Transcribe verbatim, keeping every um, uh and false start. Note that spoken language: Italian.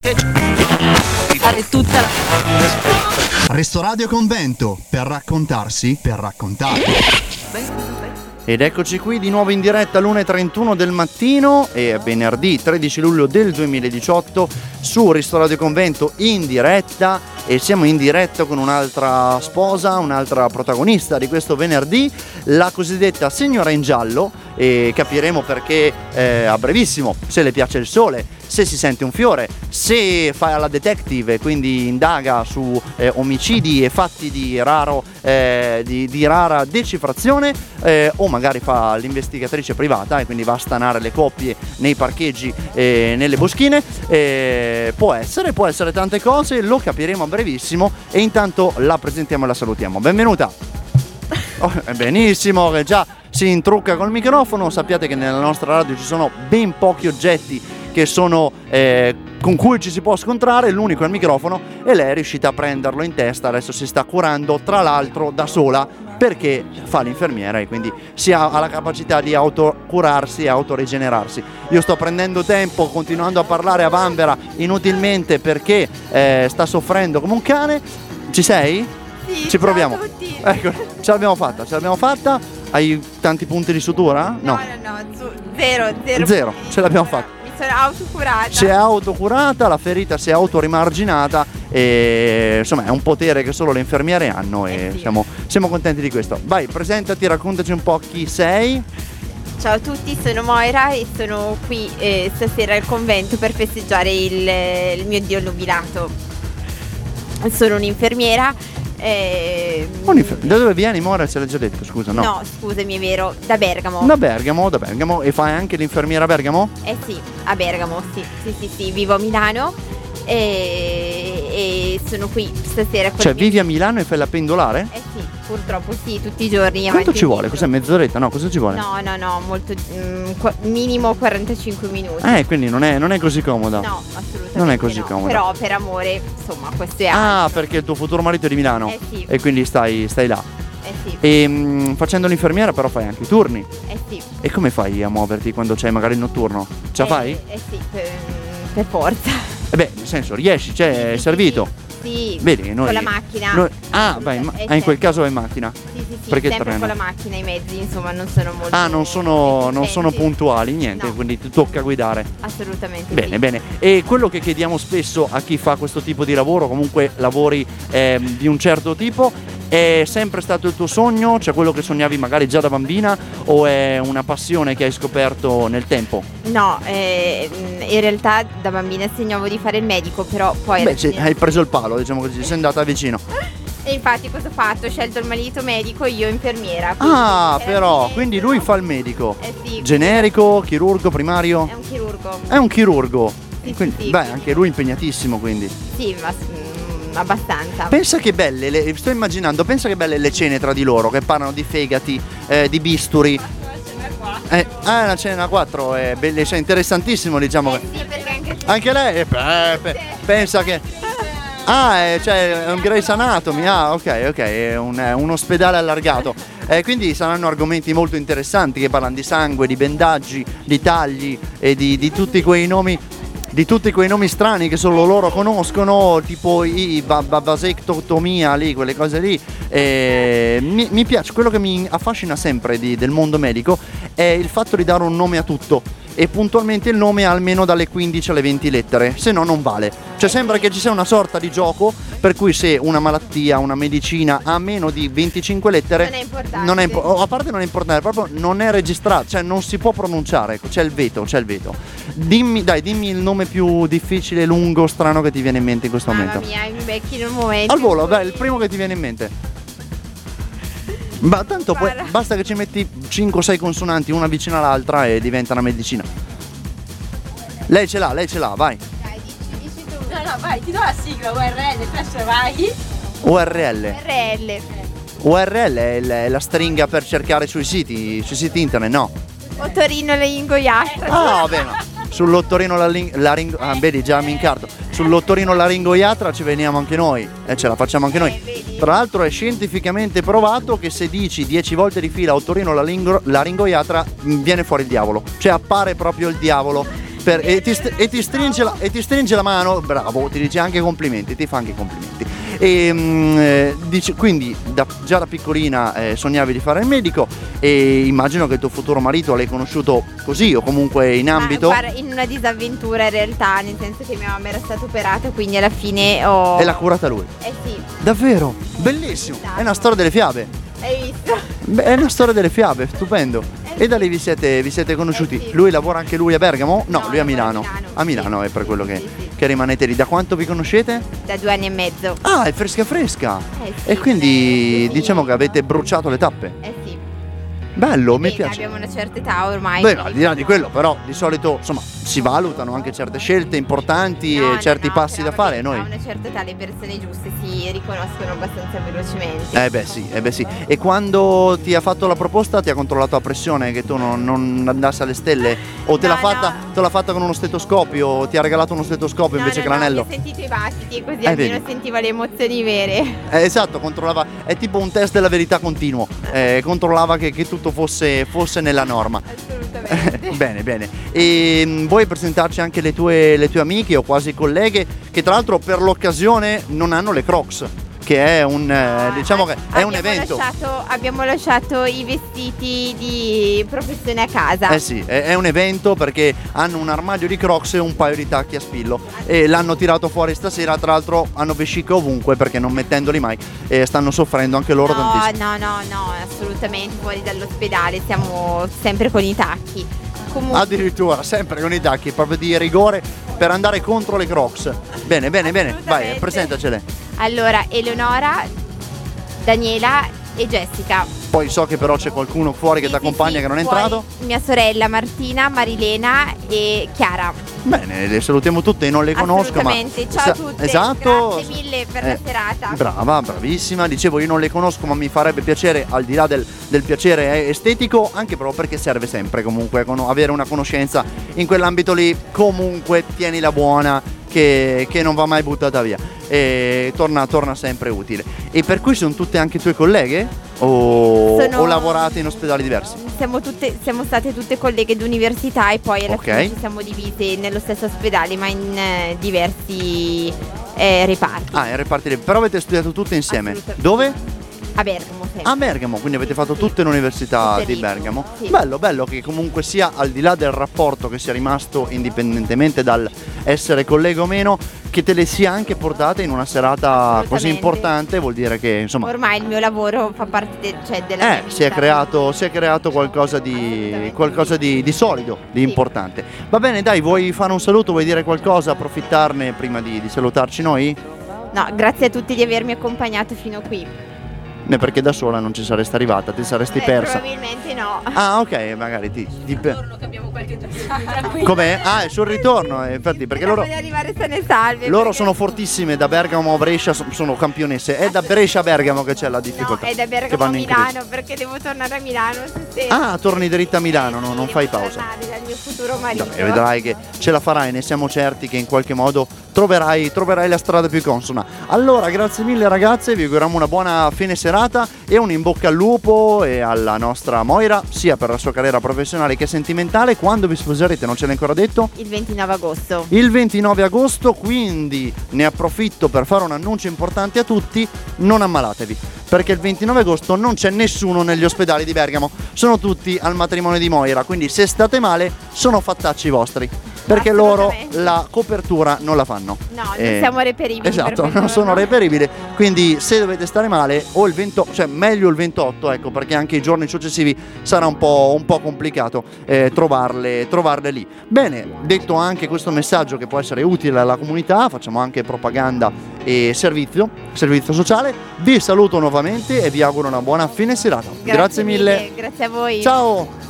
Fare tutta la... Restoradio Convento, per raccontarsi, per raccontare. Ed eccoci qui di nuovo in diretta all'una e trentuno del mattino, e venerdì tredici luglio del duemiladiciotto su Restoradio Convento in diretta, e siamo in diretta con un'altra sposa, un'altra protagonista di questo venerdì, la cosiddetta signora in giallo, e capiremo perché eh, a brevissimo, se le piace il sole, se si sente un fiore, se fa la detective e quindi indaga su eh, omicidi e fatti di, raro, eh, di, di rara decifrazione, eh, o magari fa l'investigatrice privata e quindi va a stanare le coppie nei parcheggi e nelle boschine. Eh, può essere, può essere tante cose, lo capiremo a brevissimo, e intanto la presentiamo e la salutiamo. Benvenuta! Oh, benissimo, che già si intrucca col microfono. Sappiate che nella nostra radio ci sono ben pochi oggetti che sono eh, con cui ci si può scontrare, l'unico è il microfono, e lei è riuscita a prenderlo in testa. Adesso si sta curando, tra l'altro da sola, perché fa l'infermiera e quindi si ha, ha la capacità di autocurarsi e autorigenerarsi. Io sto prendendo tempo continuando a parlare a vanvera inutilmente perché eh, sta soffrendo come un cane. Ci sei? Sì, ci proviamo. Ciao a tutti. Ecco, ce l'abbiamo fatta, ce l'abbiamo fatta. Hai tanti punti di sutura? No, no, no, zu- zero, zero. Zero, ce l'abbiamo fatta. Mi sono autocurata. Si è autocurata, la ferita si è autorimarginata, e insomma è un potere che solo le infermiere hanno, e Eh sì. siamo, siamo contenti di questo. Vai, presentati, raccontaci un po' chi sei. Ciao a tutti, sono Moira e sono qui eh, stasera al convento per festeggiare il, il mio dio nubilato. Sono un'infermiera. Eh, Da dove vieni, Mora? Ce l'hai già detto, scusa, no? No, scusami, è vero, da Bergamo. Da Bergamo, da Bergamo. E fai anche l'infermiera a Bergamo? Eh sì, a Bergamo, sì, sì, sì, sì, vivo a Milano e, e sono qui stasera con Cioè, i miei- vivi a Milano e fai la pendolare? Eh sì, purtroppo sì, tutti i giorni. Quanto avanti ci e vuole? indietro. Cos'è, mezz'oretta? No, cosa ci vuole? No, no, no, molto mm, qu- minimo quarantacinque minuti. Eh, quindi non è, non è così comoda. No, assolutamente Non è così no. comoda. Però per amore, insomma, questo è Ah, altro. perché il tuo futuro marito è di Milano. Eh sì. E quindi stai, stai là. Eh sì, E mh, facendo l'infermiera però fai anche i turni. eh sì. E come fai a muoverti quando c'è magari il notturno? Ce la Eh, fai? Eh sì, per, per forza. Eh beh, nel senso, riesci, cioè, Sì, è sì, servito. Sì, Vedi, noi, con la macchina. noi- ah, vai, in ma- Eh, ah, in quel sempre. caso vai in macchina. Sì, sì, sì, Perché sempre treno? con la macchina, i mezzi, insomma, non sono molto Ah, non sono, non sono efficienti. puntuali, niente, No. quindi ti tocca guidare. Assolutamente Bene, sì. bene. E quello che chiediamo spesso a chi fa questo tipo di lavoro, comunque lavori ehm, di un certo tipo, è sempre stato il tuo sogno? Cioè quello che sognavi magari già da bambina, o è una passione che hai scoperto nel tempo? No, eh, in realtà da bambina sognavo di fare il medico, però poi alla Beh, cioè, fine- hai preso il palo, diciamo così, sei andata vicino. E infatti cosa ho fatto? Ho scelto il marito medico e io infermiera. quindi Ah, alla però, fine quindi sono- lui fa il medico. Eh sì, Generico, chirurgo, primario? è un chirurgo. È un chirurgo. Sì, Quindi, sì, sì, beh, quindi- anche lui impegnatissimo, quindi. Sì, ma mm, abbastanza. Pensa che belle, le, sto immaginando, pensa che belle le cene tra di loro, che parlano di fegati, eh, di bisturi. Eh, ah, la cena a quattro è bellissima, interessantissimo, diciamo. Eh sì, perché anche Anche lei, eh, pe- pe- pensa che... Ah, è, cioè, è un Grey's Anatomy, ah, ok, ok, è un, è un ospedale allargato. Eh, quindi saranno argomenti molto interessanti che parlano di sangue, di bendaggi, di tagli e di, di tutti quei nomi, di tutti quei nomi strani che solo loro conoscono, tipo i va- va- vasectotomia lì, quelle cose lì. Eh, mi, mi piace, quello che mi affascina sempre di- del mondo medico è il fatto di dare un nome a tutto, e puntualmente il nome ha almeno dalle quindici alle venti lettere, se no non vale. Cioè sembra che ci sia una sorta di gioco per cui se una malattia, una medicina ha meno di venticinque lettere Non è importante. non è impo- o a parte non è importante, proprio non è registrato, cioè non si può pronunciare, ecco, c'è il veto, c'è il veto. Dimmi, dai, dimmi il nome più difficile, lungo, strano che ti viene in mente in questo Mamma momento. mia, mi becchi in un momento. Al volo, in cui- dai, il primo che ti viene in mente. Ma tanto poi, Guarda. basta che ci metti cinque o sei consonanti una vicino all'altra e diventa una medicina. Lei ce l'ha, lei ce l'ha, vai. Dai, dici, dici tu. No, no, vai, ti do la sigla U R L, presto vai. U R L. R L. U R L è, il- è la stringa per cercare sui siti, sui siti internet, no? Otorino laringoiatra. Ah, vabbè, no. Sull'ottorino laring- laringo... Ah, vedi, già mi incarto. Sull'ottorino laringoiatra ci veniamo anche noi. E ce la facciamo anche noi. Eh, vedi. Tra l'altro è scientificamente provato che se dici dieci volte di fila ottorino laringo- laringoiatra mh, viene fuori il diavolo. Cioè appare proprio il diavolo. per- e, ti st- e ti stringe la, e ti stringe la mano, bravo, ti dice anche complimenti, ti fa anche complimenti. E mm, eh, dice, quindi da- già da piccolina eh, sognavi di fare il medico, e immagino che il tuo futuro marito l'hai conosciuto così o comunque in ambito. Ma, guarda, in una disavventura in realtà, nel senso che mia mamma era stata operata, quindi alla fine ho... E l'ha curata lui. Eh sì, Davvero? Bellissimo. È una storia delle fiabe. hai visto? Beh, è una storia delle fiabe, stupendo. E da lì vi siete, vi siete conosciuti? Eh sì. Lui lavora anche lui a Bergamo? No, No, lui a lavora a Milano. Milano, A Milano sì. è per quello che, Sì, sì. che rimanete lì. Da quanto vi conoscete? Da due anni e mezzo. Ah, è fresca fresca. Eh sì, E quindi eh, sì. diciamo che avete bruciato le tappe. Eh sì. Bello, mi Bene, piace. abbiamo una certa età ormai. Beh, al di là di quello, però di solito insomma si valutano anche certe scelte importanti No, e no, certi no, passi però da fare. vabbè, Noi. A una certa età le persone giuste si riconoscono abbastanza velocemente. Eh beh sì, eh beh sì. E quando ti ha fatto la proposta ti ha controllato a pressione che tu non, non andassi alle stelle? O te No, l'ha fatta, no. te l'ha fatta con uno stetoscopio? O ti ha regalato uno stetoscopio No, invece no, che no, l'anello? ho sentito i battiti così Eh, almeno vedi. sentiva le emozioni vere. Eh, esatto, controllava, è tipo un test della verità continuo, eh, controllava che, che tutto fosse, fosse nella norma. Assolutamente. Bene, bene. E mh, vuoi presentarci anche le tue, le tue amiche o quasi colleghe che tra l'altro per l'occasione non hanno le Crocs, che è un, eh, diciamo che è un Abbiamo evento. lasciato- abbiamo lasciato i vestiti di professione a casa. Eh sì, è, è un evento perché hanno un armadio di Crocs e un paio di tacchi a spillo e l'hanno tirato fuori stasera, tra l'altro hanno vesciche ovunque perché non mettendoli mai eh, stanno soffrendo anche loro no, tantissimo. no, no, no, assolutamente fuori dall'ospedale, siamo sempre con i tacchi. Comunque, Addirittura sempre con i tacchi proprio di rigore per andare contro le Crocs. Bene, bene, bene, vai, Assolutamente. presentacele. allora, Eleonora, Daniela e Jessica. Poi so che però c'è qualcuno fuori che Sì, ti sì, accompagna sì, che non è fuori entrato. Mia sorella Martina, Marilena e Chiara. Bene, le salutiamo tutte, non le conosco ma Assolutamente, ciao sa- a tutte. Esatto. Grazie mille per Eh, la serata. Brava, bravissima. Dicevo, io non le conosco, ma mi farebbe piacere, al di là del, del piacere estetico, anche proprio perché serve sempre comunque con- avere una conoscenza in quell'ambito lì. Comunque tienila buona, che, che non va mai buttata via. E torna, torna sempre utile. E per cui sono tutte anche tue colleghe? O, Sono- o lavorate in ospedali diversi? Siamo, tutte, siamo state tutte colleghe d'università e poi alla Ok. fine ci siamo divise nello stesso ospedale ma in eh, diversi eh, reparti. Ah, in reparti lì. Però avete studiato tutte insieme. Assolutamente. Dove? A Bergamo sempre. A Bergamo, quindi avete fatto Sì. tutte l'università Tutte di lì. Bergamo. Sì. Bello, bello che comunque sia, al di là del rapporto che sia rimasto indipendentemente dal essere collega o meno, che te le sia anche portate in una serata Assolutamente. così importante, vuol dire che insomma Ormai il mio lavoro fa parte de- cioè, della mia eh, vita. si è creato, si è creato qualcosa, di, Assolutamente. qualcosa di, di solido, di Sì. importante. Va bene, dai, vuoi fare un saluto, vuoi dire qualcosa, approfittarne prima di, di salutarci noi? No, grazie a tutti di avermi accompagnato fino qui. Né perché da sola non ci saresti arrivata, ti saresti Eh, persa. probabilmente no. Ah, ok, magari ti. ti pe- Che abbiamo qualche tranquillo. Com'è? Ah, è sul ritorno, eh, infatti, perché loro, Voglio arrivare sane e salve. loro perché- sono fortissime, da Bergamo a Brescia so- sono campionesse. È da Brescia a Bergamo che c'è la No, difficoltà. è da che Bergamo a vanno in crisi. Milano perché devo tornare a Milano stasera. Ah, torni dritta a Milano, no, Sì, non devo fai pausa. tornare dal mio futuro marito. Dai, vedrai che ce la farai, ne siamo certi che in qualche modo troverai, troverai la strada più consona. Allora, grazie mille ragazze, vi auguriamo una buona fine serata e un in bocca al lupo e alla nostra Moira, sia per la sua carriera professionale che sentimentale. Quando vi sposerete, non ce l'hai ancora detto? Il ventinove agosto. Il ventinove agosto, quindi ne approfitto per fare un annuncio importante a tutti: non ammalatevi, perché il ventinove agosto non c'è nessuno negli ospedali di Bergamo, sono tutti al matrimonio di Moira, quindi se state male sono fattacci vostri, perché loro Assolutamente. la copertura non la fanno. No, non Eh, siamo reperibili. per Esatto, questo, non sono no? reperibili, quindi se dovete stare male o il ventotto, cioè meglio il ventotto, ecco, perché anche i giorni successivi sarà un po', un po' complicato eh, trovarle, trovarle lì. Bene, detto anche questo messaggio che può essere utile alla comunità, facciamo anche propaganda e servizio, servizio sociale, vi saluto nuovamente e vi auguro una buona fine serata. Grazie, mille. Grazie a voi. Ciao!